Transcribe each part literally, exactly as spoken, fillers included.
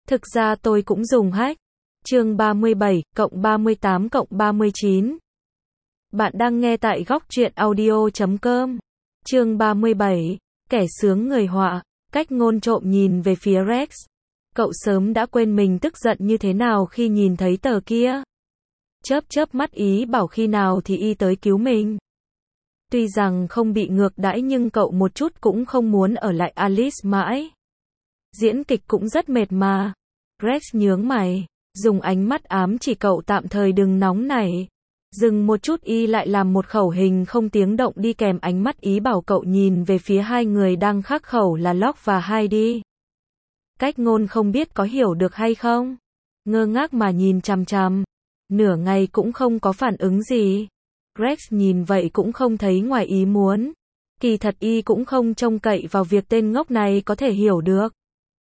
Thực ra tôi cũng dùng hack. Chương ba mươi bảy, cộng ba mươi tám cộng ba mươi chín. Bạn đang nghe tại góc truyện audio chấm com. Chương ba mươi bảy, kẻ sướng người họa. Cách ngôn trộm nhìn về phía Rex. Cậu sớm đã quên mình tức giận như thế nào khi nhìn thấy tờ kia. Chớp chớp mắt ý bảo khi nào thì y tới cứu mình. Tuy rằng không bị ngược đãi nhưng cậu một chút cũng không muốn ở lại Alice mãi. Diễn kịch cũng rất mệt mà. Rex nhướng mày, dùng ánh mắt ám chỉ cậu tạm thời đừng nóng nảy. Dừng một chút y lại làm một khẩu hình không tiếng động đi kèm ánh mắt ý bảo cậu nhìn về phía hai người đang khắc khẩu là Locke và Heidi. Cách ngôn không biết có hiểu được hay không. Ngơ ngác mà nhìn chằm chằm. Nửa ngày cũng không có phản ứng gì. Rex nhìn vậy cũng không thấy ngoài ý muốn. Kỳ thật y cũng không trông cậy vào việc tên ngốc này có thể hiểu được.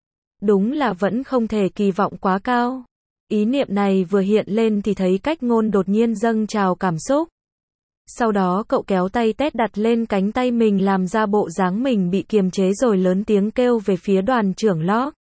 Đúng là vẫn không thể kỳ vọng quá cao. Ý niệm này vừa hiện lên thì thấy cách ngôn đột nhiên dâng trào cảm xúc. Sau đó cậu kéo tay Ted đặt lên cánh tay mình làm ra bộ dáng mình bị kiềm chế rồi lớn tiếng kêu về phía đoàn trưởng Locke.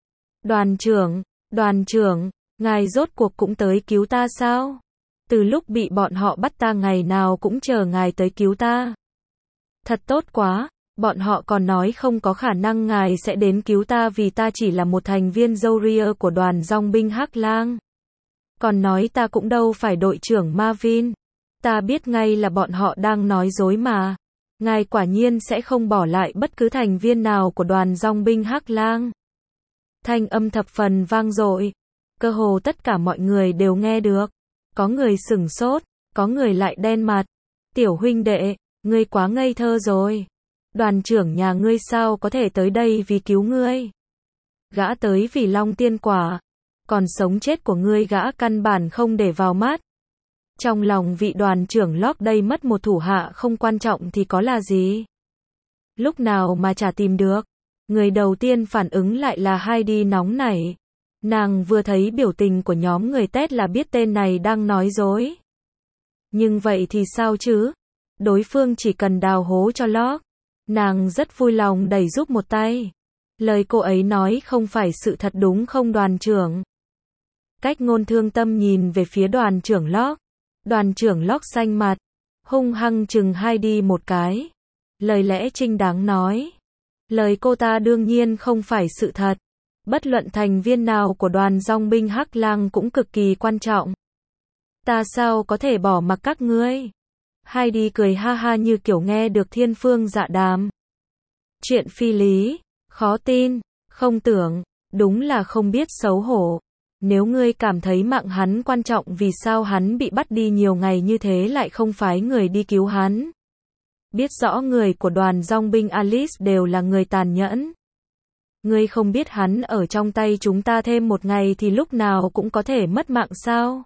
Đoàn trưởng, đoàn trưởng, ngài rốt cuộc cũng tới cứu ta sao? Từ lúc bị bọn họ bắt ta ngày nào cũng chờ ngài tới cứu ta. Thật tốt quá, bọn họ còn nói không có khả năng ngài sẽ đến cứu ta vì ta chỉ là một thành viên dâu ria của đoàn dòng binh Hắc Lang. Còn nói ta cũng đâu phải đội trưởng Marvin. Ta biết ngay là bọn họ đang nói dối mà. Ngài quả nhiên sẽ không bỏ lại bất cứ thành viên nào của đoàn dòng binh Hắc Lang. Thanh âm thập phần vang dội. Cơ hồ tất cả mọi người đều nghe được. Có người sửng sốt, có người lại đen mặt. Tiểu huynh đệ, ngươi quá ngây thơ rồi. Đoàn trưởng nhà ngươi sao có thể tới đây vì cứu ngươi? Gã tới vì Long Tiên Quả. Còn sống chết của ngươi gã căn bản không để vào mắt. Trong lòng vị đoàn trưởng Locke đây mất một thủ hạ không quan trọng thì có là gì? Lúc nào mà chả tìm được? Người đầu tiên phản ứng lại là Heidi nóng nảy. Nàng vừa thấy biểu tình của nhóm người Ted là biết tên này đang nói dối. Nhưng vậy thì sao chứ? Đối phương chỉ cần đào hố cho Locke. Nàng rất vui lòng đẩy giúp một tay. Lời cô ấy nói không phải sự thật đúng không đoàn trưởng? Cách ngôn thương tâm nhìn về phía đoàn trưởng Locke. Đoàn trưởng Locke xanh mặt, hung hăng chừng Heidi một cái. Lời lẽ trinh đáng nói. Lời cô ta đương nhiên không phải sự thật. Bất luận thành viên nào của đoàn dòng binh Hắc Lang cũng cực kỳ quan trọng. Ta sao có thể bỏ mặc các ngươi? Heidi cười ha ha như kiểu nghe được thiên phương dạ đàm. Chuyện phi lý, khó tin, không tưởng, đúng là không biết xấu hổ. Nếu ngươi cảm thấy mạng hắn quan trọng vì sao hắn bị bắt đi nhiều ngày như thế lại không phái người đi cứu hắn? Biết rõ người của đoàn dòng binh Alice đều là người tàn nhẫn. Ngươi không biết hắn ở trong tay chúng ta thêm một ngày thì lúc nào cũng có thể mất mạng sao?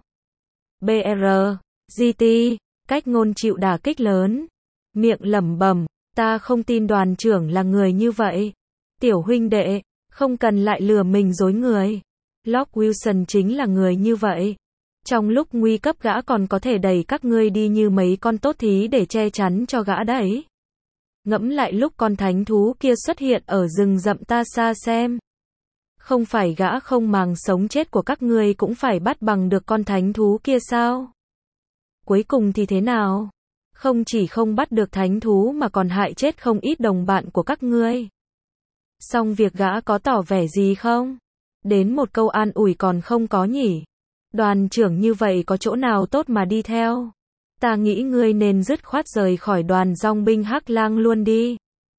bê rờ, giê tê, cách ngôn chịu đả kích lớn. Miệng lẩm bẩm, ta không tin đoàn trưởng là người như vậy. Tiểu huynh đệ, không cần lại lừa mình dối người. Locke Wilson chính là người như vậy. Trong lúc nguy cấp gã còn có thể đẩy các ngươi đi như mấy con tốt thí để che chắn cho gã đấy. Ngẫm lại lúc con thánh thú kia xuất hiện ở rừng rậm ta xa xem. Không phải gã không màng sống chết của các ngươi cũng phải bắt bằng được con thánh thú kia sao? Cuối cùng thì thế nào? Không chỉ không bắt được thánh thú mà còn hại chết không ít đồng bạn của các ngươi. Xong việc gã có tỏ vẻ gì không? Đến một câu an ủi còn không có nhỉ? Đoàn trưởng như vậy có chỗ nào tốt mà đi theo? Ta nghĩ ngươi nên dứt khoát rời khỏi đoàn dòng binh Hắc Lang luôn đi.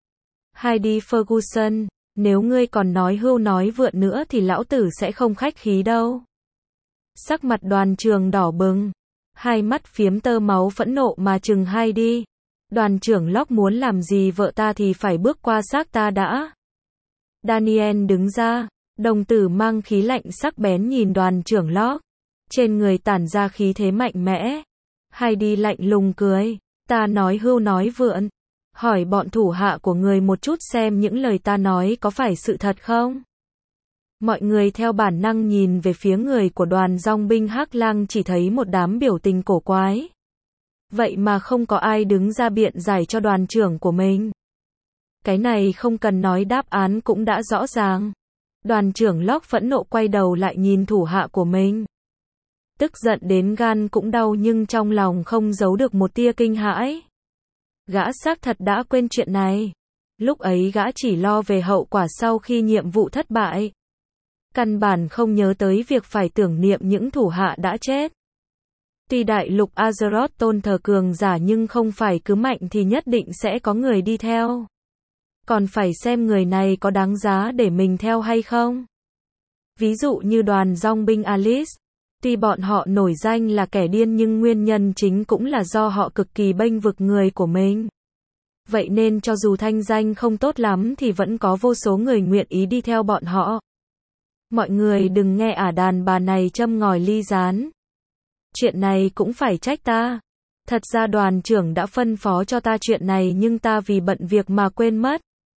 Heidi Ferguson, nếu ngươi còn nói hưu nói vượn nữa thì lão tử sẽ không khách khí đâu. Sắc mặt đoàn trưởng đỏ bừng. Hai mắt phiếm tơ máu phẫn nộ mà chừng Heidi. Đoàn trưởng Locke muốn làm gì vợ ta thì phải bước qua xác ta đã. Daniel đứng ra. Đồng tử mang khí lạnh sắc bén nhìn đoàn trưởng Locke. Trên người tản ra khí thế mạnh mẽ. Heidi lạnh lùng cười. Ta nói hưu nói vượn. Hỏi bọn thủ hạ của người một chút xem những lời ta nói có phải sự thật không? Mọi người theo bản năng nhìn về phía người của đoàn dòng binh Hắc Lang chỉ thấy một đám biểu tình cổ quái. Vậy mà không có ai đứng ra biện giải cho đoàn trưởng của mình. Cái này không cần nói đáp án cũng đã rõ ràng. Đoàn trưởng Locke phẫn nộ quay đầu lại nhìn thủ hạ của mình. Tức giận đến gan cũng đau nhưng trong lòng không giấu được một tia kinh hãi. Gã xác thật đã quên chuyện này. Lúc ấy gã chỉ lo về hậu quả sau khi nhiệm vụ thất bại. Căn bản không nhớ tới việc phải tưởng niệm những thủ hạ đã chết. Tuy đại lục Azeroth tôn thờ cường giả nhưng không phải cứ mạnh thì nhất định sẽ có người đi theo. Còn phải xem người này có đáng giá để mình theo hay không. Ví dụ như đoàn dòng binh Alice. Tuy bọn họ nổi danh là kẻ điên nhưng nguyên nhân chính cũng là do họ cực kỳ bênh vực người của mình. Vậy nên cho dù thanh danh không tốt lắm thì vẫn có vô số người nguyện ý đi theo bọn họ. Mọi người đừng nghe ả đàn bà này châm ngòi ly gián. Chuyện này cũng phải trách ta. Thật ra đoàn trưởng đã phân phó cho ta chuyện này nhưng ta vì bận việc mà quên mất.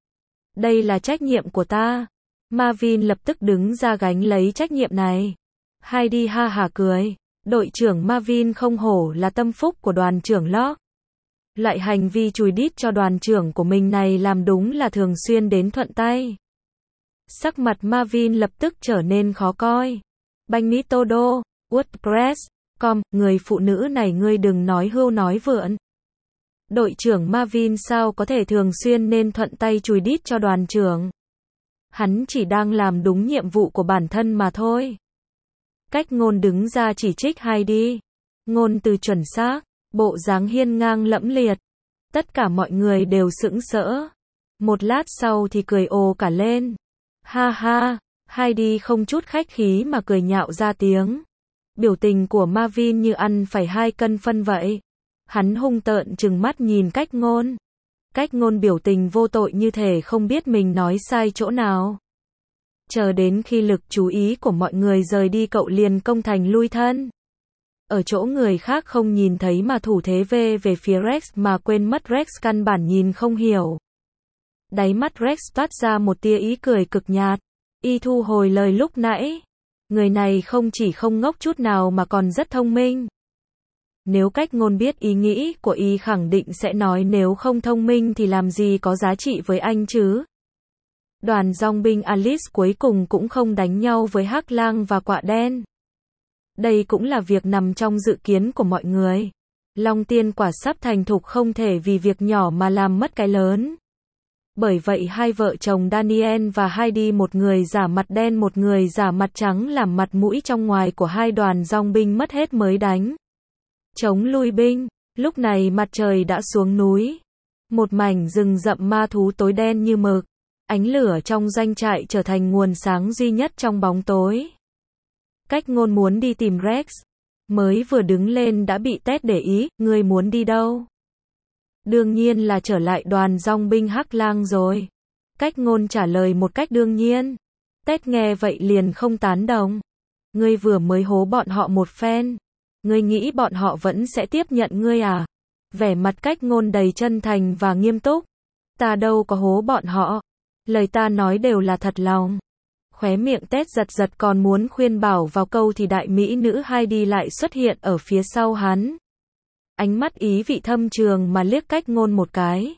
Đây là trách nhiệm của ta. Marvin lập tức đứng ra gánh lấy trách nhiệm này. Heidi ha hả cười. Đội trưởng Marvin không hổ là tâm phúc của đoàn trưởng Locke. Loại hành vi chùi đít cho đoàn trưởng của mình này làm đúng là thường xuyên đến thuận tay. Sắc mặt Marvin lập tức trở nên khó coi. Banh Mỹ Todo, WordPress, com, người phụ nữ này ngươi đừng nói hưu nói vượn. Đội trưởng Marvin sao có thể thường xuyên nên thuận tay chùi đít cho đoàn trưởng. Hắn chỉ đang làm đúng nhiệm vụ của bản thân mà thôi. Cách ngôn đứng ra chỉ trích Heidi. Ngôn từ chuẩn xác, bộ dáng hiên ngang lẫm liệt. Tất cả mọi người đều sững sỡ. Một lát sau thì cười ồ cả lên. Ha ha, Heidi không chút khách khí mà cười nhạo ra tiếng. Biểu tình của Marvin như ăn phải hai cân phân vậy. Hắn hung tợn trừng mắt nhìn cách ngôn. Cách ngôn biểu tình vô tội như thể không biết mình nói sai chỗ nào. Chờ đến khi lực chú ý của mọi người rời đi cậu liền công thành lui thân. Ở chỗ người khác không nhìn thấy mà thủ thế về về phía Rex mà quên mất Rex căn bản nhìn không hiểu. Đáy mắt Rex toát ra một tia ý cười cực nhạt. Y thu hồi lời lúc nãy. Người này không chỉ không ngốc chút nào mà còn rất thông minh. Nếu cách ngôn biết ý nghĩ của Y khẳng định sẽ nói nếu không thông minh thì làm gì có giá trị với anh chứ. Đoàn dòng binh Alice cuối cùng cũng không đánh nhau với Hắc Lang và Quạ Đen. Đây cũng là việc nằm trong dự kiến của mọi người. Long tiên quả sắp thành thục không thể vì việc nhỏ mà làm mất cái lớn. Bởi vậy hai vợ chồng Daniel và Heidi một người giả mặt đen một người giả mặt trắng làm mặt mũi trong ngoài của hai đoàn dòng binh mất hết mới đánh. Chống lui binh. Lúc này mặt trời đã xuống núi. Một mảnh rừng rậm ma thú tối đen như mực. Ánh lửa trong doanh trại trở thành nguồn sáng duy nhất trong bóng tối. Cách ngôn muốn đi tìm Rex. Mới vừa đứng lên đã bị Ted để ý, ngươi muốn đi đâu? Đương nhiên là trở lại đoàn dòng binh Hắc Lang rồi. Cách ngôn trả lời một cách đương nhiên. Ted nghe vậy liền không tán đồng. Ngươi vừa mới hố bọn họ một phen. Ngươi nghĩ bọn họ vẫn sẽ tiếp nhận ngươi à? Vẻ mặt cách ngôn đầy chân thành và nghiêm túc. Ta đâu có hố bọn họ. Lời ta nói đều là thật lòng. Khóe miệng Ted giật giật còn muốn khuyên bảo vào câu thì đại mỹ nữ Heidi lại xuất hiện ở phía sau hắn. Ánh mắt ý vị thâm trường mà liếc cách ngôn một cái.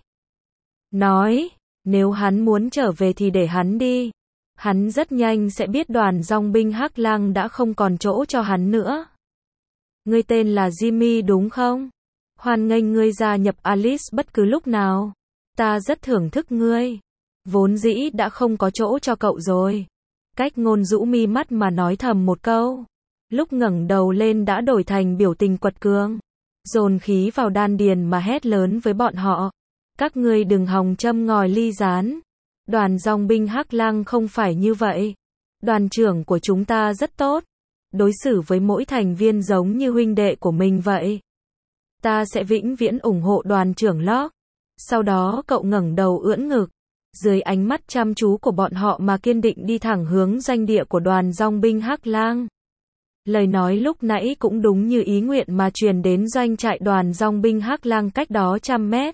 Nói, nếu hắn muốn trở về thì để hắn đi. Hắn rất nhanh sẽ biết đoàn dòng binh Hắc Lang đã không còn chỗ cho hắn nữa. Ngươi tên là Jimmy đúng không? Hoan nghênh ngươi gia nhập Alice bất cứ lúc nào. Ta rất thưởng thức ngươi. Vốn dĩ đã không có chỗ cho cậu rồi. Cách ngôn rũ mi mắt mà nói thầm một câu. Lúc ngẩng đầu lên đã đổi thành biểu tình quật cường. Dồn khí vào đan điền mà hét lớn với bọn họ. Các ngươi đừng hòng châm ngòi ly gián. Đoàn dòng binh Hắc Lang không phải như vậy. Đoàn trưởng của chúng ta rất tốt. Đối xử với mỗi thành viên giống như huynh đệ của mình vậy. Ta sẽ vĩnh viễn ủng hộ đoàn trưởng Locke. Sau đó cậu ngẩng đầu ưỡn ngực. Dưới ánh mắt chăm chú của bọn họ mà kiên định đi thẳng hướng doanh địa của đoàn dòng binh Hắc Lang. Lời nói lúc nãy cũng đúng như ý nguyện mà truyền đến doanh trại đoàn dòng binh Hắc Lang cách đó trăm mét.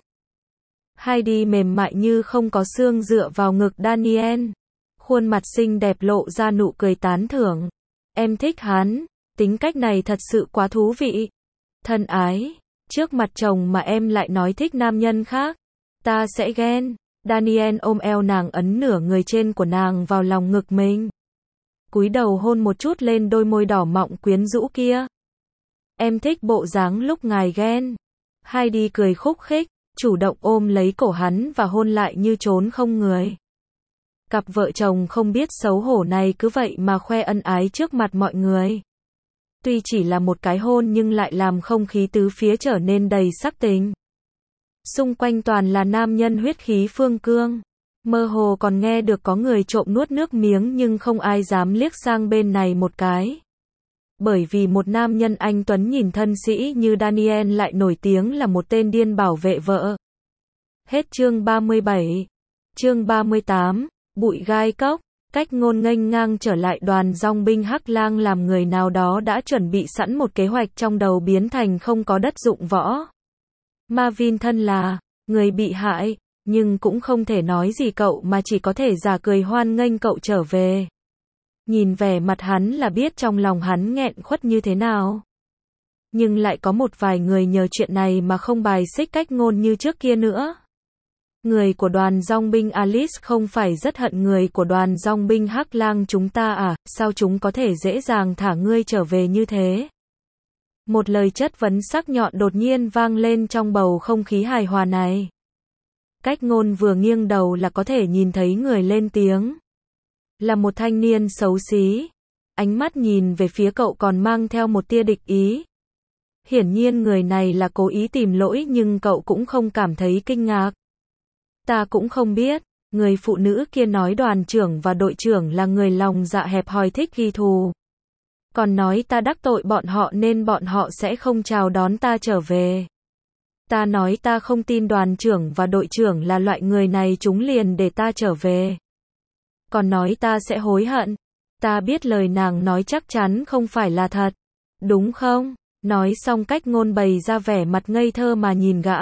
Heidi mềm mại như không có xương dựa vào ngực Daniel. Khuôn mặt xinh đẹp lộ ra nụ cười tán thưởng. Em thích hắn, tính cách này thật sự quá thú vị. Thân ái, trước mặt chồng mà em lại nói thích nam nhân khác. Ta sẽ ghen. Daniel ôm eo nàng ấn nửa người trên của nàng vào lòng ngực mình. Cúi đầu hôn một chút lên đôi môi đỏ mọng quyến rũ kia. Em thích bộ dáng lúc ngài ghen. Heidi cười khúc khích, chủ động ôm lấy cổ hắn và hôn lại như trốn không người. Cặp vợ chồng không biết xấu hổ này cứ vậy mà khoe ân ái trước mặt mọi người. Tuy chỉ là một cái hôn nhưng lại làm không khí tứ phía trở nên đầy sắc tình. Xung quanh toàn là nam nhân huyết khí phương cương. Mơ hồ còn nghe được có người trộm nuốt nước miếng nhưng không ai dám liếc sang bên này một cái. Bởi vì một nam nhân anh tuấn nhìn thân sĩ như Daniel lại nổi tiếng là một tên điên bảo vệ vợ. Hết chương ba mươi bảy. Chương ba mươi tám, bụi gai cốc. Cách Ngôn nghênh ngang trở lại đoàn dong binh Hắc Lang làm người nào đó đã chuẩn bị sẵn một kế hoạch trong đầu biến thành không có đất dụng võ. Marvin thân là người bị hại, nhưng cũng không thể nói gì cậu mà chỉ có thể giả cười hoan nghênh cậu trở về. Nhìn vẻ mặt hắn là biết trong lòng hắn nghẹn khuất như thế nào. Nhưng lại có một vài người nhờ chuyện này mà không bài xích Cách Ngôn như trước kia nữa. Người của đoàn dong binh Alice không phải rất hận người của đoàn dong binh Hắc Lang chúng ta à, sao chúng có thể dễ dàng thả ngươi trở về như thế? Một lời chất vấn sắc nhọn đột nhiên vang lên trong bầu không khí hài hòa này. Cách Ngôn vừa nghiêng đầu là có thể nhìn thấy người lên tiếng. Là một thanh niên xấu xí. Ánh mắt nhìn về phía cậu còn mang theo một tia địch ý. Hiển nhiên người này là cố ý tìm lỗi nhưng cậu cũng không cảm thấy kinh ngạc. Ta cũng không biết, người phụ nữ kia nói đoàn trưởng và đội trưởng là người lòng dạ hẹp hòi thích ghi thù. Còn nói ta đắc tội bọn họ nên bọn họ sẽ không chào đón ta trở về. Ta nói ta không tin đoàn trưởng và đội trưởng là loại người này chúng liền để ta trở về. Còn nói ta sẽ hối hận. Ta biết lời nàng nói chắc chắn không phải là thật. Đúng không? Nói xong Cách Ngôn bày ra vẻ mặt ngây thơ mà nhìn gã.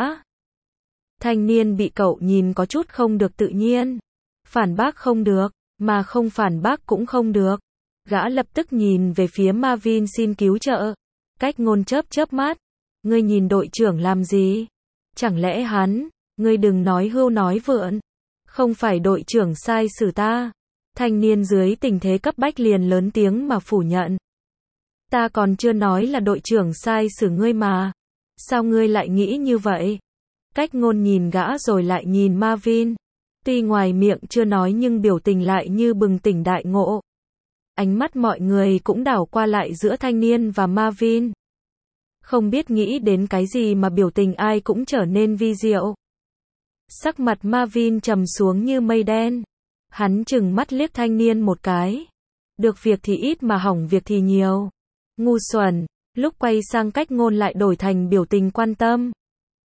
Thanh niên bị cậu nhìn có chút không được tự nhiên. Phản bác không được, mà không phản bác cũng không được. Gã lập tức nhìn về phía Marvin xin cứu trợ. Cách Ngôn chớp chớp mắt. Ngươi nhìn đội trưởng làm gì? Chẳng lẽ hắn, ngươi đừng nói hưu nói vượn. Không phải đội trưởng sai xử ta. Thanh niên dưới tình thế cấp bách liền lớn tiếng mà phủ nhận. Ta còn chưa nói là đội trưởng sai xử ngươi mà. Sao ngươi lại nghĩ như vậy? Cách Ngôn nhìn gã rồi lại nhìn Marvin. Tuy ngoài miệng chưa nói nhưng biểu tình lại như bừng tỉnh đại ngộ. Ánh mắt mọi người cũng đảo qua lại giữa thanh niên và Marvin. Không biết nghĩ đến cái gì mà biểu tình ai cũng trở nên vi diệu. Sắc mặt Marvin trầm xuống như mây đen. Hắn chừng mắt liếc thanh niên một cái. Được việc thì ít mà hỏng việc thì nhiều. Ngu xuẩn. Lúc quay sang Cách Ngôn lại đổi thành biểu tình quan tâm.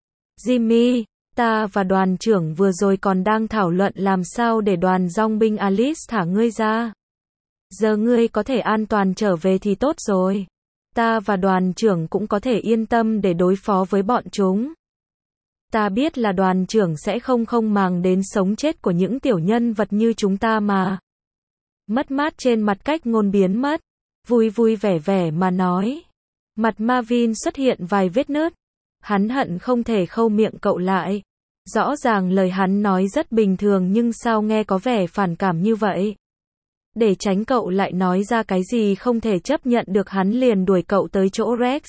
Jimmy, ta và đoàn trưởng vừa rồi còn đang thảo luận làm sao để đoàn dong binh Alice thả ngươi ra. Giờ ngươi có thể an toàn trở về thì tốt rồi. Ta và đoàn trưởng cũng có thể yên tâm để đối phó với bọn chúng. Ta biết là đoàn trưởng sẽ không không màng đến sống chết của những tiểu nhân vật như chúng ta mà. Mất mát trên mặt Cách Ngôn biến mất. Vui vui vẻ vẻ mà nói. Mặt Marvin xuất hiện vài vết nứt. Hắn hận không thể khâu miệng cậu lại. Rõ ràng lời hắn nói rất bình thường nhưng sao nghe có vẻ phản cảm như vậy. Để tránh cậu lại nói ra cái gì không thể chấp nhận được hắn liền đuổi cậu tới chỗ Rex.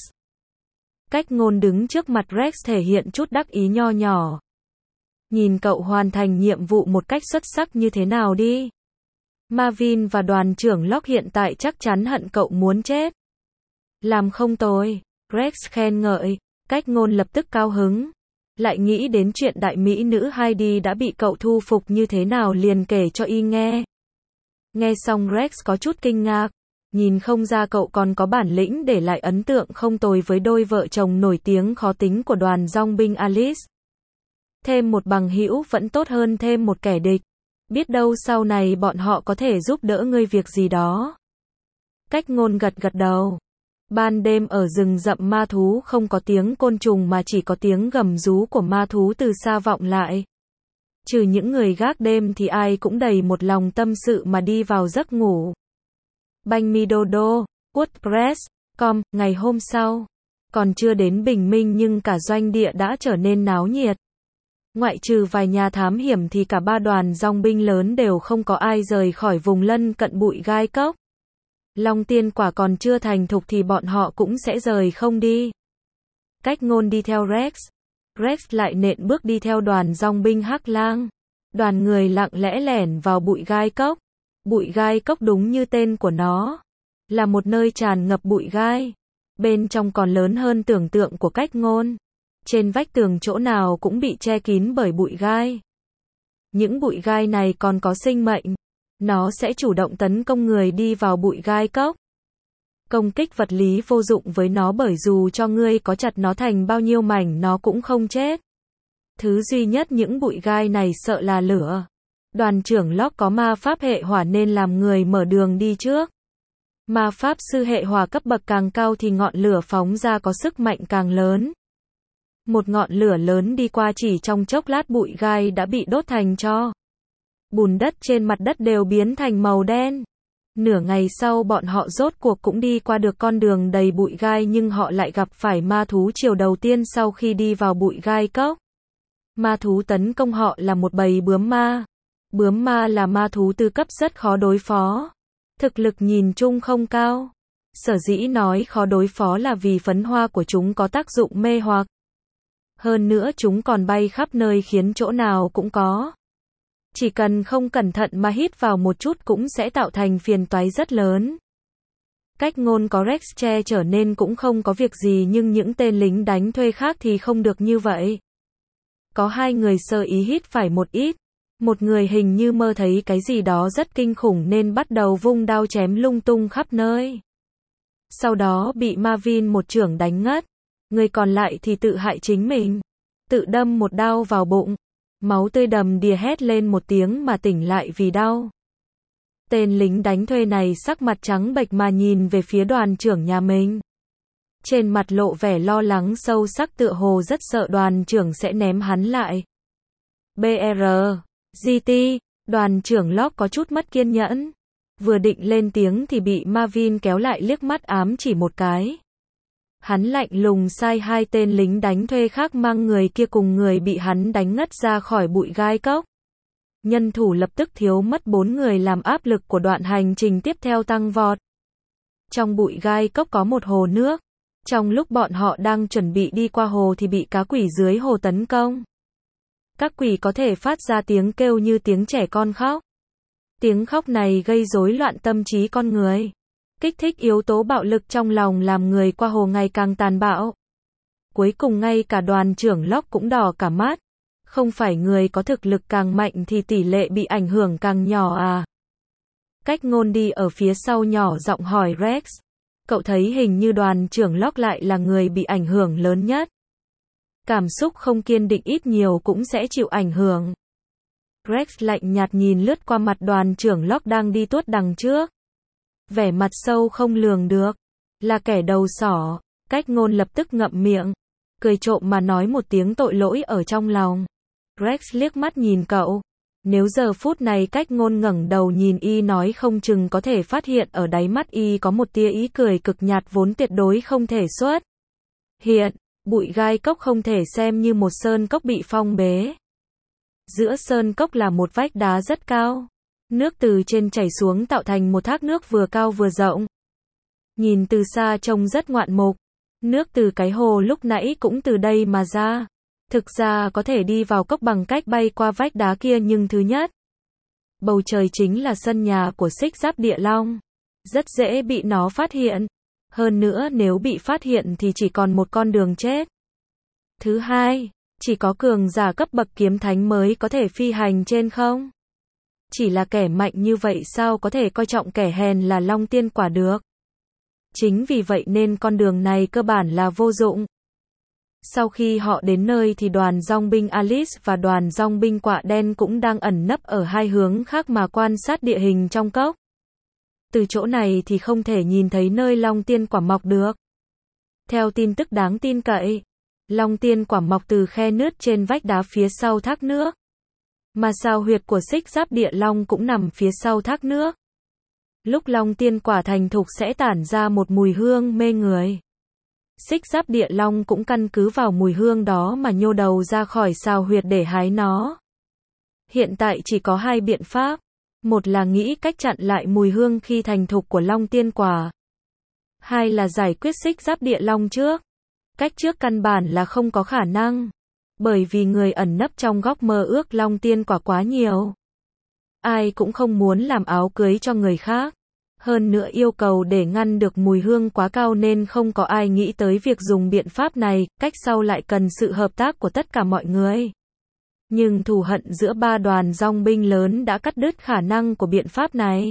Cách Ngôn đứng trước mặt Rex thể hiện chút đắc ý nho nhỏ. Nhìn cậu hoàn thành nhiệm vụ một cách xuất sắc như thế nào đi. Marvin và đoàn trưởng Locke hiện tại chắc chắn hận cậu muốn chết. Làm không tồi. Rex khen ngợi. Cách Ngôn lập tức cao hứng. Lại nghĩ đến chuyện đại mỹ nữ Heidi đã bị cậu thu phục như thế nào liền kể cho y nghe. Nghe xong Rex có chút kinh ngạc. Nhìn không ra cậu còn có bản lĩnh để lại ấn tượng không tồi với đôi vợ chồng nổi tiếng khó tính của đoàn dong binh Alice. Thêm một bằng hữu vẫn tốt hơn thêm một kẻ địch. Biết đâu sau này bọn họ có thể giúp đỡ ngươi việc gì đó. Cách Ngôn gật gật đầu. Ban đêm ở rừng rậm ma thú không có tiếng côn trùng mà chỉ có tiếng gầm rú của ma thú từ xa vọng lại. Trừ những người gác đêm thì ai cũng đầy một lòng tâm sự mà đi vào giấc ngủ. Banh mi dodo, WordPress, com, ngày hôm sau. Còn chưa đến bình minh nhưng cả doanh địa đã trở nên náo nhiệt. Ngoại trừ vài nhà thám hiểm thì cả ba đoàn dòng binh lớn đều không có ai rời khỏi vùng lân cận bụi gai cốc. Long tiên quả còn chưa thành thục thì bọn họ cũng sẽ rời không đi. Cách Ngôn đi theo Rex. Rex lại nện bước đi theo đoàn dòng binh Hắc Lang. Đoàn người lặng lẽ lẻn vào bụi gai cốc. Bụi gai cốc đúng như tên của nó, là một nơi tràn ngập bụi gai. Bên trong còn lớn hơn tưởng tượng của Cách Ngôn. Trên vách tường chỗ nào cũng bị che kín bởi bụi gai. Những bụi gai này còn có sinh mệnh. Nó sẽ chủ động tấn công người đi vào bụi gai cốc. Công kích vật lý vô dụng với nó bởi dù cho ngươi có chặt nó thành bao nhiêu mảnh nó cũng không chết. Thứ duy nhất những bụi gai này sợ là lửa. Đoàn trưởng Locke có ma pháp hệ hỏa nên làm người mở đường đi trước. Ma pháp sư hệ hỏa cấp bậc càng cao thì ngọn lửa phóng ra có sức mạnh càng lớn. Một ngọn lửa lớn đi qua chỉ trong chốc lát bụi gai đã bị đốt thành tro. Bùn đất trên mặt đất đều biến thành màu đen. Nửa ngày sau bọn họ rốt cuộc cũng đi qua được con đường đầy bụi gai nhưng họ lại gặp phải ma thú chiều đầu tiên sau khi đi vào bụi gai cốc. Ma thú tấn công họ là một bầy bướm ma. Bướm ma là ma thú tư cấp rất khó đối phó. Thực lực nhìn chung không cao. Sở dĩ nói khó đối phó là vì phấn hoa của chúng có tác dụng mê hoặc. Hơn nữa chúng còn bay khắp nơi khiến chỗ nào cũng có. Chỉ cần không cẩn thận mà hít vào một chút cũng sẽ tạo thành phiền toái rất lớn. Cách Ngôn có Rex che chở nên cũng không có việc gì nhưng những tên lính đánh thuê khác thì không được như vậy. Có hai người sơ ý hít phải một ít. Một người hình như mơ thấy cái gì đó rất kinh khủng nên bắt đầu vung đao chém lung tung khắp nơi. Sau đó bị Marvin một chưởng đánh ngất. Người còn lại thì tự hại chính mình. Tự đâm một đao vào bụng. Máu tươi đầm đìa hét lên một tiếng mà tỉnh lại vì đau. Tên lính đánh thuê này sắc mặt trắng bệch mà nhìn về phía đoàn trưởng nhà mình. Trên mặt lộ vẻ lo lắng sâu sắc tựa hồ rất sợ đoàn trưởng sẽ ném hắn lại. bê rờ, giê tê, đoàn trưởng Locke có chút mất kiên nhẫn. Vừa định lên tiếng thì bị Marvin kéo lại liếc mắt ám chỉ một cái. Hắn lạnh lùng sai hai tên lính đánh thuê khác mang người kia cùng người bị hắn đánh ngất ra khỏi bụi gai cốc. Nhân thủ lập tức thiếu mất bốn người làm áp lực của đoạn hành trình tiếp theo tăng vọt. Trong bụi gai cốc có một hồ nước. Trong lúc bọn họ đang chuẩn bị đi qua hồ thì bị cá quỷ dưới hồ tấn công. Các quỷ có thể phát ra tiếng kêu như tiếng trẻ con khóc. Tiếng khóc này gây rối loạn tâm trí con người. Kích thích yếu tố bạo lực trong lòng làm người qua hồ ngày càng tàn bạo. Cuối cùng ngay cả đoàn trưởng Locke cũng đỏ cả mắt. Không phải người có thực lực càng mạnh thì tỷ lệ bị ảnh hưởng càng nhỏ à? Cách Ngôn đi ở phía sau nhỏ giọng hỏi Rex. Cậu thấy hình như đoàn trưởng Locke lại là người bị ảnh hưởng lớn nhất. Cảm xúc không kiên định ít nhiều cũng sẽ chịu ảnh hưởng. Rex lạnh nhạt nhìn lướt qua mặt đoàn trưởng Locke đang đi tuốt đằng trước. Vẻ mặt sâu không lường được. Là kẻ đầu sỏ. Cách Ngôn lập tức ngậm miệng. Cười trộm mà nói một tiếng tội lỗi ở trong lòng. Rex liếc mắt nhìn cậu. Nếu giờ phút này Cách Ngôn ngẩng đầu nhìn y nói không chừng có thể phát hiện ở đáy mắt y có một tia ý cười cực nhạt vốn tuyệt đối không thể xuất hiện. Bụi gai cốc không thể xem như một sơn cốc bị phong bế. Giữa sơn cốc là một vách đá rất cao. Nước từ trên chảy xuống tạo thành một thác nước vừa cao vừa rộng. Nhìn từ xa trông rất ngoạn mục. Nước từ cái hồ lúc nãy cũng từ đây mà ra. Thực ra có thể đi vào cốc bằng cách bay qua vách đá kia nhưng thứ nhất, bầu trời chính là sân nhà của Xích Giáp Địa Long. Rất dễ bị nó phát hiện. Hơn nữa nếu bị phát hiện thì chỉ còn một con đường chết. Thứ hai, chỉ có cường giả cấp bậc kiếm thánh mới có thể phi hành trên không. Chỉ là kẻ mạnh như vậy sao có thể coi trọng kẻ hèn là Long Tiên Quả được. Chính vì vậy nên con đường này cơ bản là vô dụng. Sau khi họ đến nơi thì đoàn dòng binh Alice và đoàn dòng binh Quạ Đen cũng đang ẩn nấp ở hai hướng khác mà quan sát địa hình trong cốc. Từ chỗ này thì không thể nhìn thấy nơi Long Tiên Quả mọc được. Theo tin tức đáng tin cậy, Long Tiên Quả mọc từ khe nứt trên vách đá phía sau thác nước. Mà sao huyệt của Xích Giáp Địa Long cũng nằm phía sau thác nước. Lúc Long Tiên Quả thành thục sẽ tản ra một mùi hương mê người. Xích Giáp Địa Long cũng căn cứ vào mùi hương đó mà nhô đầu ra khỏi sào huyệt để hái nó. Hiện tại chỉ có hai biện pháp. Một là nghĩ cách chặn lại mùi hương khi thành thục của Long Tiên Quả. Hai là giải quyết Xích Giáp Địa Long trước. Cách trước căn bản là không có khả năng. Bởi vì người ẩn nấp trong góc mơ ước Long Tiên Quả quá nhiều. Ai cũng không muốn làm áo cưới cho người khác. Hơn nữa yêu cầu để ngăn được mùi hương quá cao nên không có ai nghĩ tới việc dùng biện pháp này, cách sau lại cần sự hợp tác của tất cả mọi người. Nhưng thù hận giữa ba đoàn dòng binh lớn đã cắt đứt khả năng của biện pháp này.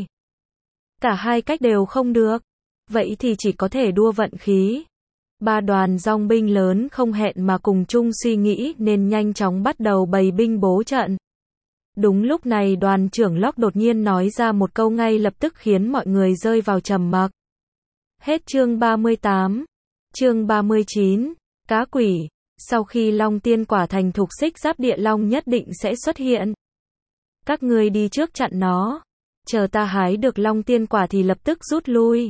Cả hai cách đều không được. Vậy thì chỉ có thể đua vận khí. Ba đoàn dòng binh lớn không hẹn mà cùng chung suy nghĩ nên nhanh chóng bắt đầu bày binh bố trận. Đúng lúc này đoàn trưởng Locke đột nhiên nói ra một câu ngay lập tức khiến mọi người rơi vào trầm mặc. Hết chương ba mươi tám. Chương ba mươi chín. Cá quỷ. Sau khi Long Tiên Quả thành thục, Xích Giáp Địa Long nhất định sẽ xuất hiện. Các ngươi đi trước chặn nó. Chờ ta hái được Long Tiên Quả thì lập tức rút lui.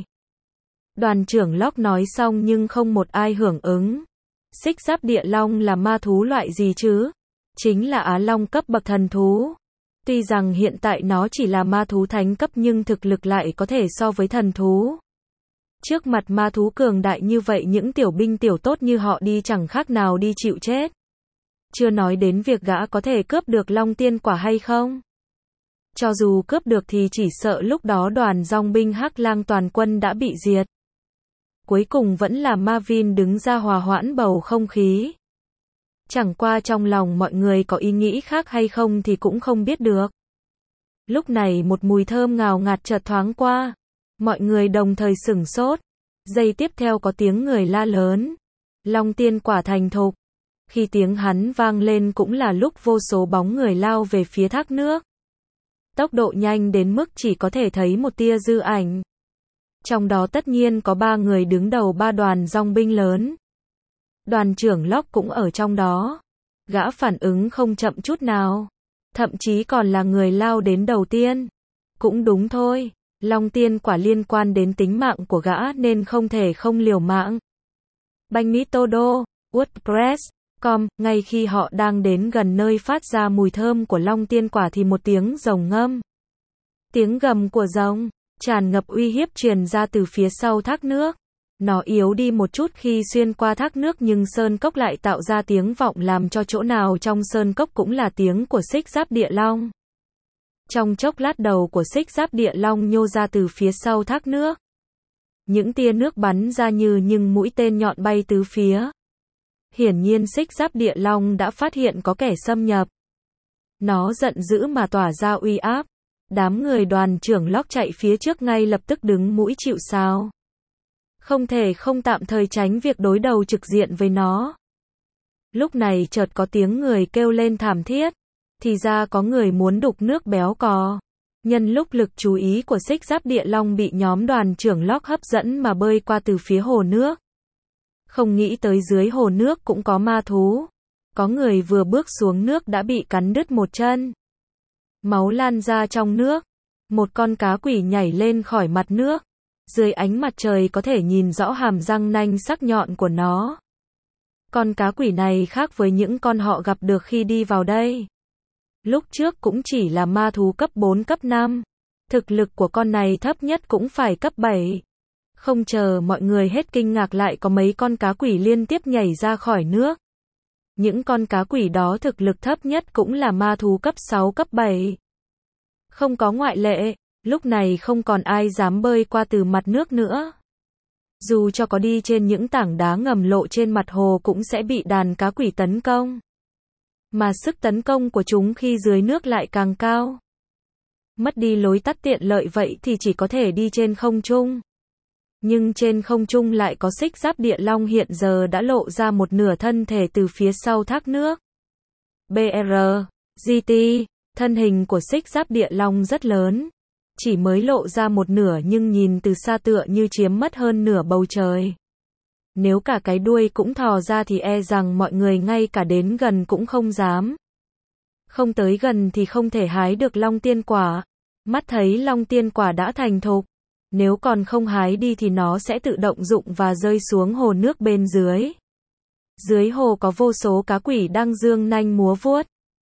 Đoàn trưởng Locke nói xong nhưng không một ai hưởng ứng. Xích Giáp Địa Long là ma thú loại gì chứ? Chính là Á Long cấp bậc thần thú. Tuy rằng hiện tại nó chỉ là ma thú thánh cấp nhưng thực lực lại có thể so với thần thú. Trước mặt ma thú cường đại như vậy, những tiểu binh tiểu tốt như họ đi chẳng khác nào đi chịu chết. Chưa nói đến việc gã có thể cướp được Long Tiên Quả hay không. Cho dù cướp được thì chỉ sợ lúc đó đoàn dòng binh Hắc Lang toàn quân đã bị diệt. Cuối cùng vẫn là Marvin đứng ra hòa hoãn bầu không khí. Chẳng qua trong lòng mọi người có ý nghĩ khác hay không thì cũng không biết được. Lúc này một mùi thơm ngào ngạt chợt thoáng qua. Mọi người đồng thời sửng sốt. Giây tiếp theo có tiếng người la lớn. Long Tiên Quả thành thục. Khi tiếng hắn vang lên cũng là lúc vô số bóng người lao về phía thác nước. Tốc độ nhanh đến mức chỉ có thể thấy một tia dư ảnh. Trong đó tất nhiên có ba người đứng đầu ba đoàn dòng binh lớn. Đoàn trưởng Locke cũng ở trong đó. Gã phản ứng không chậm chút nào. Thậm chí còn là người lao đến đầu tiên. Cũng đúng thôi. Long Tiên Quả liên quan đến tính mạng của gã nên không thể không liều mạng. Banh Mỹ Todo, WordPress chấm com, ngay khi họ đang đến gần nơi phát ra mùi thơm của Long Tiên Quả thì một tiếng rồng ngâm. Tiếng gầm của rồng, tràn ngập uy hiếp truyền ra từ phía sau thác nước. Nó yếu đi một chút khi xuyên qua thác nước nhưng sơn cốc lại tạo ra tiếng vọng làm cho chỗ nào trong sơn cốc cũng là tiếng của Xích Giáp Địa Long. Trong chốc lát đầu của Xích Giáp Địa Long nhô ra từ phía sau thác nước. Những tia nước bắn ra như những mũi tên nhọn bay tứ phía. Hiển nhiên Xích Giáp Địa Long đã phát hiện có kẻ xâm nhập. Nó giận dữ mà tỏa ra uy áp. Đám người đoàn trưởng Locke chạy phía trước ngay lập tức đứng mũi chịu sào. Không thể không tạm thời tránh việc đối đầu trực diện với nó. Lúc này chợt có tiếng người kêu lên thảm thiết. Thì ra có người muốn đục nước béo cò. Nhân lúc lực chú ý của Xích Giáp Địa Long bị nhóm đoàn trưởng Locke hấp dẫn mà bơi qua từ phía hồ nước. Không nghĩ tới dưới hồ nước cũng có ma thú. Có người vừa bước xuống nước đã bị cắn đứt một chân. Máu lan ra trong nước. Một con cá quỷ nhảy lên khỏi mặt nước. Dưới ánh mặt trời có thể nhìn rõ hàm răng nanh sắc nhọn của nó. Con cá quỷ này khác với những con họ gặp được khi đi vào đây. Lúc trước cũng chỉ là ma thú cấp bốn cấp năm. Thực lực của con này thấp nhất cũng phải cấp bảy. Không chờ mọi người hết kinh ngạc lại có mấy con cá quỷ liên tiếp nhảy ra khỏi nước. Những con cá quỷ đó thực lực thấp nhất cũng là ma thú cấp sáu cấp bảy. Không có ngoại lệ, lúc này không còn ai dám bơi qua từ mặt nước nữa. Dù cho có đi trên những tảng đá ngầm lộ trên mặt hồ cũng sẽ bị đàn cá quỷ tấn công. Mà sức tấn công của chúng khi dưới nước lại càng cao. Mất đi lối tắt tiện lợi vậy thì chỉ có thể đi trên không trung. Nhưng trên không trung lại có Xích Giáp Địa Long hiện giờ đã lộ ra một nửa thân thể từ phía sau thác nước. bê rờ, giê tê, thân hình của Xích Giáp Địa Long rất lớn. Chỉ mới lộ ra một nửa nhưng nhìn từ xa tựa như chiếm mất hơn nửa bầu trời. Nếu cả cái đuôi cũng thò ra thì e rằng mọi người ngay cả đến gần cũng không dám. Không tới gần thì không thể hái được Long Tiên Quả. Mắt thấy Long Tiên Quả đã thành thục. Nếu còn không hái đi thì nó sẽ tự động rụng và rơi xuống hồ nước bên dưới. Dưới hồ có vô số cá quỷ đang dương nanh múa vuốt.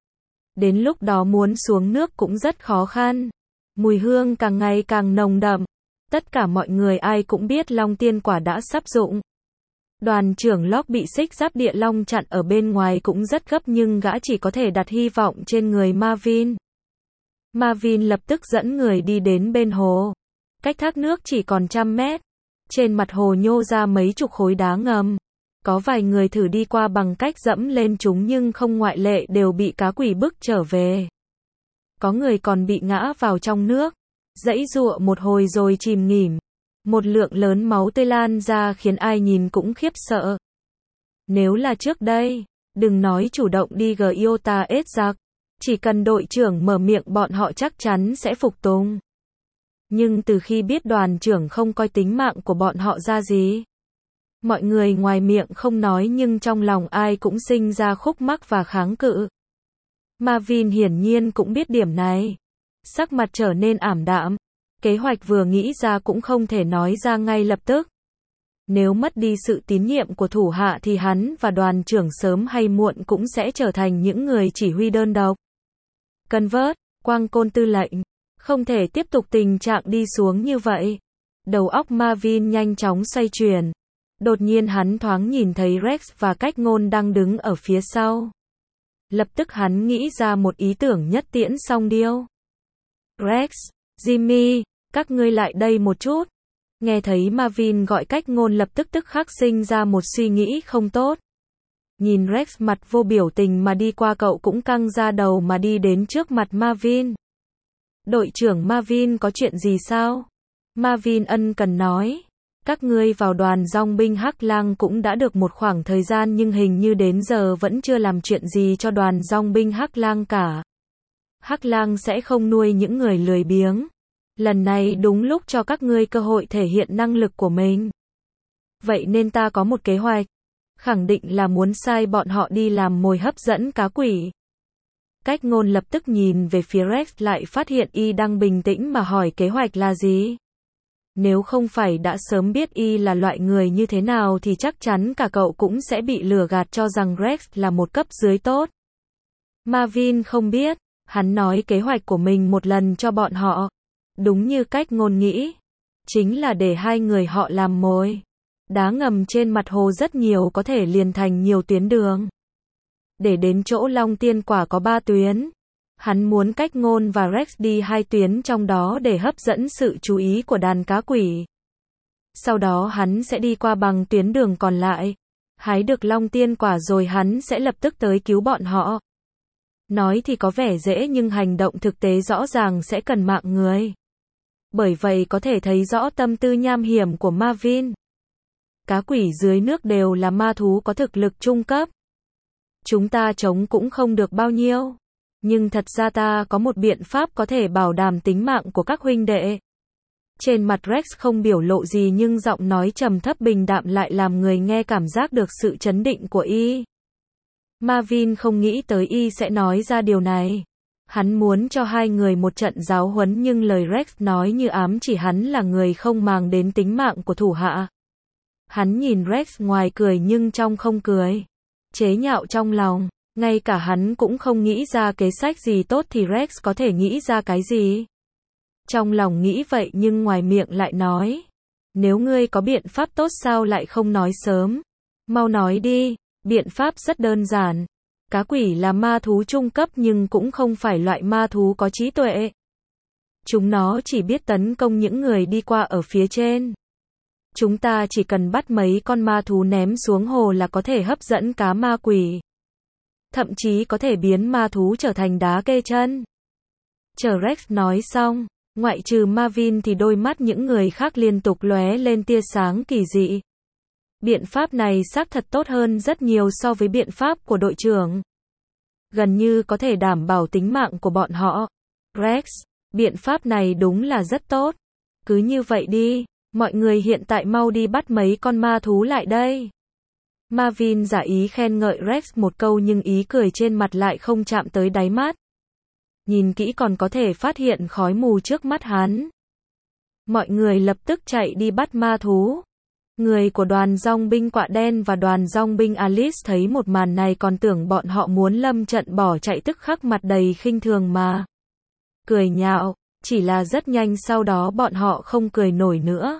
Đến lúc đó muốn xuống nước cũng rất khó khăn. Mùi hương càng ngày càng nồng đậm. Tất cả mọi người ai cũng biết Long Tiên Quả đã sắp rụng. Đoàn trưởng Locke bị xích giáp địa long chặn ở bên ngoài cũng rất gấp nhưng gã chỉ có thể đặt hy vọng trên người Marvin. Marvin lập tức dẫn người đi đến bên hồ. Cách thác nước chỉ còn trăm mét. Trên mặt hồ nhô ra mấy chục khối đá ngầm. Có vài người thử đi qua bằng cách dẫm lên chúng nhưng không ngoại lệ đều bị cá quỷ bức trở về. Có người còn bị ngã vào trong nước, giãy giụa một hồi rồi chìm nghỉm. Một lượng lớn máu tươi lan ra khiến ai nhìn cũng khiếp sợ. Nếu là trước đây, đừng nói chủ động đi Giota ết giặc, chỉ cần đội trưởng mở miệng bọn họ chắc chắn sẽ phục tùng. Nhưng từ khi biết đoàn trưởng không coi tính mạng của bọn họ ra gì, mọi người ngoài miệng không nói nhưng trong lòng ai cũng sinh ra khúc mắc và kháng cự. Marvin hiển nhiên cũng biết điểm này. Sắc mặt trở nên ảm đạm. Kế hoạch vừa nghĩ ra cũng không thể nói ra ngay lập tức. Nếu mất đi sự tín nhiệm của thủ hạ thì hắn và đoàn trưởng sớm hay muộn cũng sẽ trở thành những người chỉ huy đơn độc. Convert, Quang Côn tư lệnh. Không thể tiếp tục tình trạng đi xuống như vậy. Đầu óc Marvin nhanh chóng xoay chuyển. Đột nhiên hắn thoáng nhìn thấy Rex và Cách Ngôn đang đứng ở phía sau. Lập tức hắn nghĩ ra một ý tưởng nhất tiễn song điêu. Rex, Jimmy, các ngươi lại đây một chút. Nghe thấy Marvin gọi Cách Ngôn lập tức tức khắc sinh ra một suy nghĩ không tốt. Nhìn Rex mặt vô biểu tình mà đi qua cậu cũng căng ra đầu mà đi đến trước mặt Marvin. Đội trưởng Marvin có chuyện gì sao? Marvin ân cần nói. Các ngươi vào đoàn dòng binh Hắc Lang cũng đã được một khoảng thời gian nhưng hình như đến giờ vẫn chưa làm chuyện gì cho đoàn dòng binh Hắc Lang cả. Hắc Lang sẽ không nuôi những người lười biếng. Lần này đúng lúc cho các ngươi cơ hội thể hiện năng lực của mình. Vậy nên ta có một kế hoạch. Khẳng định là muốn sai bọn họ đi làm mồi hấp dẫn cá quỷ. Cách Ngôn lập tức nhìn về phía Rex lại phát hiện y đang bình tĩnh mà hỏi kế hoạch là gì. Nếu không phải đã sớm biết y là loại người như thế nào thì chắc chắn cả cậu cũng sẽ bị lừa gạt cho rằng Rex là một cấp dưới tốt. Marvin không biết, hắn nói kế hoạch của mình một lần cho bọn họ. Đúng như Cách Ngôn nghĩ. Chính là để hai người họ làm mồi. Đá ngầm trên mặt hồ rất nhiều có thể liền thành nhiều tuyến đường. Để đến chỗ Long Tiên Quả có ba tuyến. Hắn muốn Cách Ngôn và Rex đi hai tuyến trong đó để hấp dẫn sự chú ý của đàn cá quỷ. Sau đó hắn sẽ đi qua bằng tuyến đường còn lại. Hái được Long Tiên Quả rồi hắn sẽ lập tức tới cứu bọn họ. Nói thì có vẻ dễ nhưng hành động thực tế rõ ràng sẽ cần mạng người. Bởi vậy có thể thấy rõ tâm tư nham hiểm của Marvin. Cá quỷ dưới nước đều là ma thú có thực lực trung cấp. Chúng ta chống cũng không được bao nhiêu. Nhưng thật ra ta có một biện pháp có thể bảo đảm tính mạng của các huynh đệ. Trên mặt Rex không biểu lộ gì nhưng giọng nói trầm thấp bình đạm lại làm người nghe cảm giác được sự chấn định của y. Marvin không nghĩ tới y sẽ nói ra điều này. Hắn muốn cho hai người một trận giáo huấn nhưng lời Rex nói như ám chỉ hắn là người không màng đến tính mạng của thủ hạ. Hắn nhìn Rex ngoài cười nhưng trong không cười. Chế nhạo trong lòng. Ngay cả hắn cũng không nghĩ ra kế sách gì tốt thì Rex có thể nghĩ ra cái gì. Trong lòng nghĩ vậy nhưng ngoài miệng lại nói. Nếu ngươi có biện pháp tốt sao lại không nói sớm. Mau nói đi, biện pháp rất đơn giản. Cá quỷ là ma thú trung cấp nhưng cũng không phải loại ma thú có trí tuệ. Chúng nó chỉ biết tấn công những người đi qua ở phía trên. Chúng ta chỉ cần bắt mấy con ma thú ném xuống hồ là có thể hấp dẫn cá ma quỷ. Thậm chí có thể biến ma thú trở thành đá kê chân. Chờ Rex nói xong, ngoại trừ Marvin thì đôi mắt những người khác liên tục lóe lên tia sáng kỳ dị. Biện pháp này xác thật tốt hơn rất nhiều so với biện pháp của đội trưởng. Gần như có thể đảm bảo tính mạng của bọn họ. Rex, biện pháp này đúng là rất tốt. Cứ như vậy đi, mọi người hiện tại mau đi bắt mấy con ma thú lại đây. Marvin giả ý khen ngợi Rex một câu nhưng ý cười trên mặt lại không chạm tới đáy mắt. Nhìn kỹ còn có thể phát hiện khói mù trước mắt hắn. Mọi người lập tức chạy đi bắt ma thú. Người của đoàn dòng binh Quạ Đen và đoàn dòng binh Alice thấy một màn này còn tưởng bọn họ muốn lâm trận bỏ chạy, tức khắc mặt đầy khinh thường mà cười nhạo, chỉ là rất nhanh sau đó bọn họ không cười nổi nữa.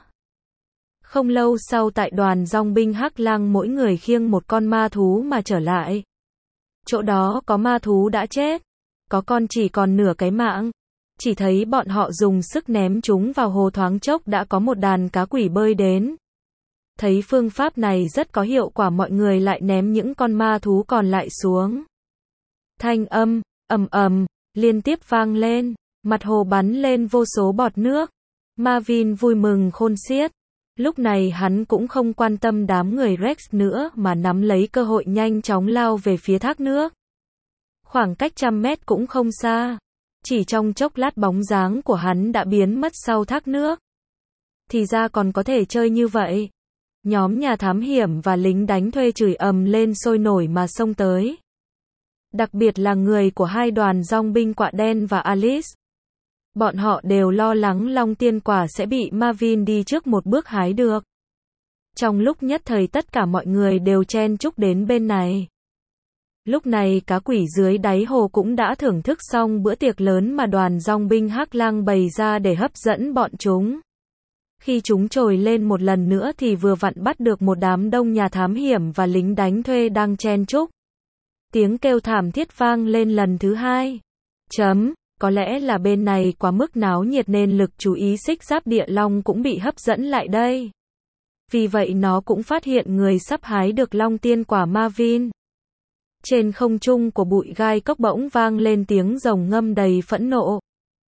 Không lâu sau tại đoàn dòng binh Hắc Lang mỗi người khiêng một con ma thú mà trở lại. Chỗ đó có ma thú đã chết, có con chỉ còn nửa cái mạng. Chỉ thấy bọn họ dùng sức ném chúng vào hồ, thoáng chốc đã có một đàn cá quỷ bơi đến. Thấy phương pháp này rất có hiệu quả, mọi người lại ném những con ma thú còn lại xuống. Thanh âm ầm ầm liên tiếp vang lên, mặt hồ bắn lên vô số bọt nước. Marvin vui mừng khôn xiết. Lúc này hắn cũng không quan tâm đám người Rex nữa mà nắm lấy cơ hội nhanh chóng lao về phía thác nước. Khoảng cách trăm mét cũng không xa. Chỉ trong chốc lát bóng dáng của hắn đã biến mất sau thác nước. Thì ra còn có thể chơi như vậy. Nhóm nhà thám hiểm và lính đánh thuê chửi ầm lên sôi nổi mà xông tới. Đặc biệt là người của hai đoàn dòng binh Quạ Đen và Alice. Bọn họ đều lo lắng Long Tiên Quả sẽ bị Marvin đi trước một bước hái được. Trong lúc nhất thời tất cả mọi người đều chen chúc đến bên này. Lúc này cá quỷ dưới đáy hồ cũng đã thưởng thức xong bữa tiệc lớn mà đoàn dòng binh Hắc Lang bày ra để hấp dẫn bọn chúng. Khi chúng trồi lên một lần nữa thì vừa vặn bắt được một đám đông nhà thám hiểm và lính đánh thuê đang chen chúc. Tiếng kêu thảm thiết vang lên lần thứ hai. Chấm, có lẽ là bên này quá mức náo nhiệt nên lực chú ý Xích Giáp Địa Long cũng bị hấp dẫn lại đây. Vì vậy nó cũng phát hiện người sắp hái được Long Tiên Quả Marvin. Trên không trung của bụi gai cốc bỗng vang lên tiếng rồng ngâm đầy phẫn nộ.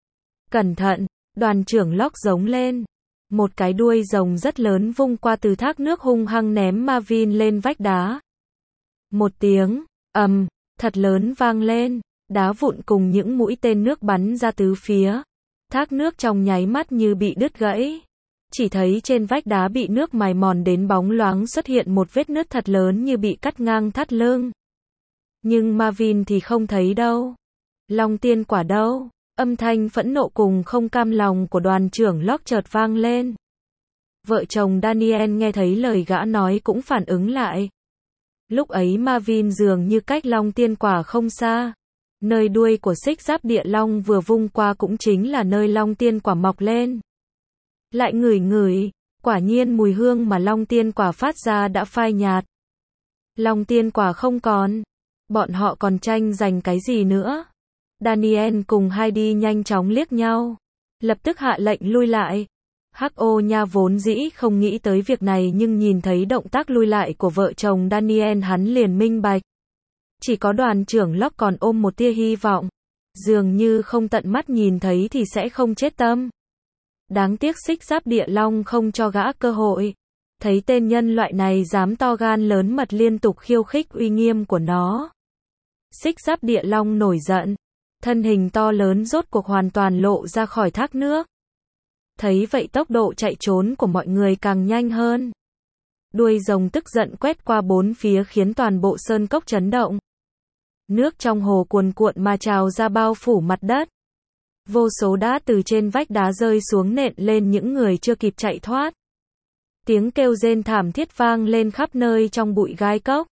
Cẩn thận, đoàn trưởng Locke giống lên. Một cái đuôi rồng rất lớn vung qua từ thác nước hung hăng ném Marvin lên vách đá. Một tiếng ầm thật lớn vang lên, đá vụn cùng những mũi tên nước bắn ra tứ phía. Thác nước trong nháy mắt như bị đứt gãy. Chỉ thấy trên vách đá bị nước mài mòn đến bóng loáng xuất hiện một vết nứt thật lớn như bị cắt ngang thắt lưng. Nhưng Marvin thì không thấy đâu. Long Tiên Quả đâu? Âm thanh phẫn nộ cùng không cam lòng của đoàn trưởng Locke chợt vang lên. Vợ chồng Daniel nghe thấy lời gã nói cũng phản ứng lại. Lúc ấy Marvin dường như cách Long Tiên Quả không xa. Nơi đuôi của Xích Giáp Địa Long vừa vung qua cũng chính là nơi Long Tiên Quả mọc lên. Lại ngửi ngửi, quả nhiên mùi hương mà Long Tiên Quả phát ra đã phai nhạt. Long Tiên Quả không còn. Bọn họ còn tranh giành cái gì nữa? Daniel cùng Heidi nhanh chóng liếc nhau. Lập tức hạ lệnh lui lại. Hắc Ô Nha vốn dĩ không nghĩ tới việc này nhưng nhìn thấy động tác lui lại của vợ chồng Daniel hắn liền minh bạch. Chỉ có đoàn trưởng Locke còn ôm một tia hy vọng. Dường như không tận mắt nhìn thấy thì sẽ không chết tâm. Đáng tiếc Xích Giáp Địa Long không cho gã cơ hội. Thấy tên nhân loại này dám to gan lớn mật liên tục khiêu khích uy nghiêm của nó. Xích Giáp Địa Long nổi giận. Thân hình to lớn rốt cuộc hoàn toàn lộ ra khỏi thác nước. Thấy vậy tốc độ chạy trốn của mọi người càng nhanh hơn. Đuôi rồng tức giận quét qua bốn phía khiến toàn bộ sơn cốc chấn động. Nước trong hồ cuồn cuộn mà trào ra bao phủ mặt đất. Vô số đá từ trên vách đá rơi xuống nện lên những người chưa kịp chạy thoát. Tiếng kêu rên thảm thiết vang lên khắp nơi trong bụi gai cốc.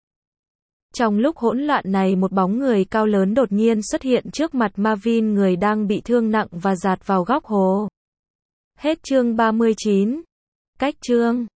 Trong lúc hỗn loạn này một bóng người cao lớn đột nhiên xuất hiện trước mặt Marvin, người đang bị thương nặng và dạt vào góc hồ. Hết chương ba mươi chín. Cách chương